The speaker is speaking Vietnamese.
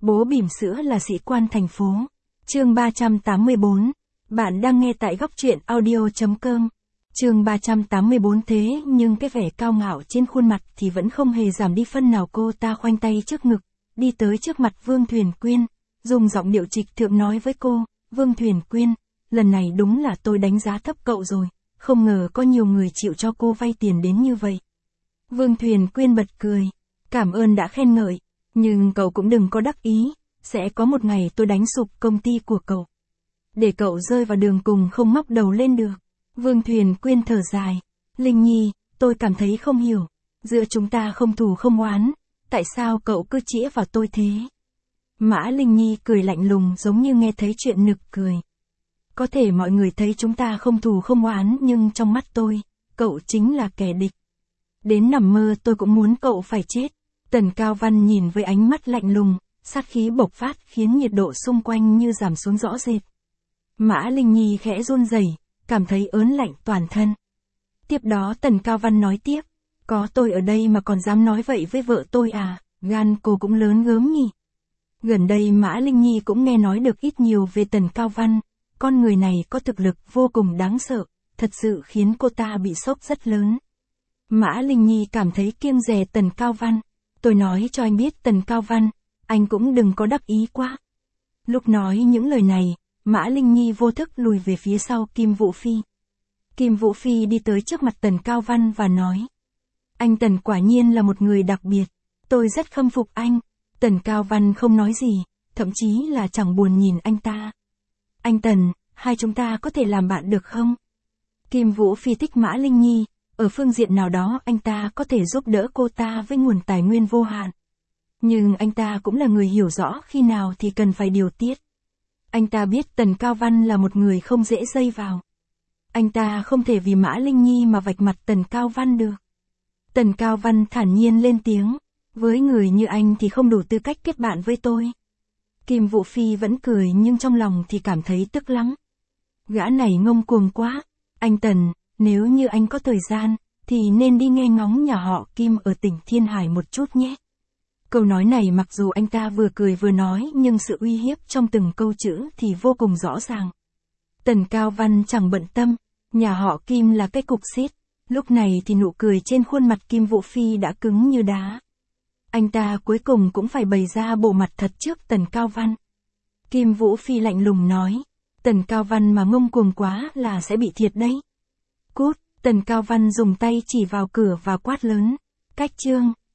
Bố bỉm sữa là sĩ quan thành phố. Chương 384. Bạn đang nghe tại góc truyện audio.com. Chương 384. Thế nhưng cái vẻ cao ngạo trên khuôn mặt thì vẫn không hề giảm đi phân nào. Cô ta khoanh tay trước ngực, đi tới trước mặt Vương Thuyền Quyên, dùng giọng điệu trịch thượng nói với cô, Vương Thuyền Quyên, lần này đúng là tôi đánh giá thấp cậu rồi, không ngờ có nhiều người chịu cho cô vay tiền đến như vậy. Vương Thuyền Quyên bật cười, cảm ơn đã khen ngợi, nhưng cậu cũng đừng có đắc ý, sẽ có một ngày tôi đánh sụp công ty của cậu. Để cậu rơi vào đường cùng không móc đầu lên được. Vương Thuyền Quyên thở dài, Linh Nhi, tôi cảm thấy không hiểu, giữa chúng ta không thù không oán, tại sao cậu cứ chĩa vào tôi thế? Mã Linh Nhi cười lạnh lùng giống như nghe thấy chuyện nực cười. Có thể mọi người thấy chúng ta không thù không oán nhưng trong mắt tôi, cậu chính là kẻ địch. Đến nằm mơ tôi cũng muốn cậu phải chết. Tần Cao Văn nhìn với ánh mắt lạnh lùng, sát khí bộc phát khiến nhiệt độ xung quanh như giảm xuống rõ rệt. Mã Linh Nhi khẽ run rẩy, cảm thấy ớn lạnh toàn thân. Tiếp đó Tần Cao Văn nói tiếp, có tôi ở đây mà còn dám nói vậy với vợ tôi à, gan cô cũng lớn gớm nhỉ. Gần đây Mã Linh Nhi cũng nghe nói được ít nhiều về Tần Cao Văn, con người này có thực lực vô cùng đáng sợ, thật sự khiến cô ta bị sốc rất lớn. Mã Linh Nhi cảm thấy kiêng dè Tần Cao Văn, tôi nói cho anh biết Tần Cao Văn, anh cũng đừng có đắc ý quá. Lúc nói những lời này, Mã Linh Nhi vô thức lùi về phía sau Kim Vũ Phi. Kim Vũ Phi đi tới trước mặt Tần Cao Văn và nói, anh Tần quả nhiên là một người đặc biệt, tôi rất khâm phục anh. Tần Cao Văn không nói gì, thậm chí là chẳng buồn nhìn anh ta. Anh Tần, hai chúng ta có thể làm bạn được không? Kim Vũ Phi thích Mã Linh Nhi, ở phương diện nào đó anh ta có thể giúp đỡ cô ta với nguồn tài nguyên vô hạn. Nhưng anh ta cũng là người hiểu rõ khi nào thì cần phải điều tiết. Anh ta biết Tần Cao Văn là một người không dễ dây vào. Anh ta không thể vì Mã Linh Nhi mà vạch mặt Tần Cao Văn được. Tần Cao Văn thản nhiên lên tiếng, với người như anh thì không đủ tư cách kết bạn với tôi. Kim Vũ Phi vẫn cười nhưng trong lòng thì cảm thấy tức lắm. Gã này ngông cuồng quá. Anh Tần, nếu như anh có thời gian, thì nên đi nghe ngóng nhà họ Kim ở tỉnh Thiên Hải một chút nhé. Câu nói này mặc dù anh ta vừa cười vừa nói nhưng sự uy hiếp trong từng câu chữ thì vô cùng rõ ràng. Tần Cao Văn chẳng bận tâm, nhà họ Kim là cái cục xít. Lúc này thì nụ cười trên khuôn mặt Kim Vũ Phi đã cứng như đá. Anh ta cuối cùng cũng phải bày ra bộ mặt thật trước Tần Cao Văn. Kim Vũ Phi lạnh lùng nói, Tần Cao Văn mà ngông cuồng quá là sẽ bị thiệt đấy. Cút, Tần Cao Văn dùng tay chỉ vào cửa và quát lớn, cách chương.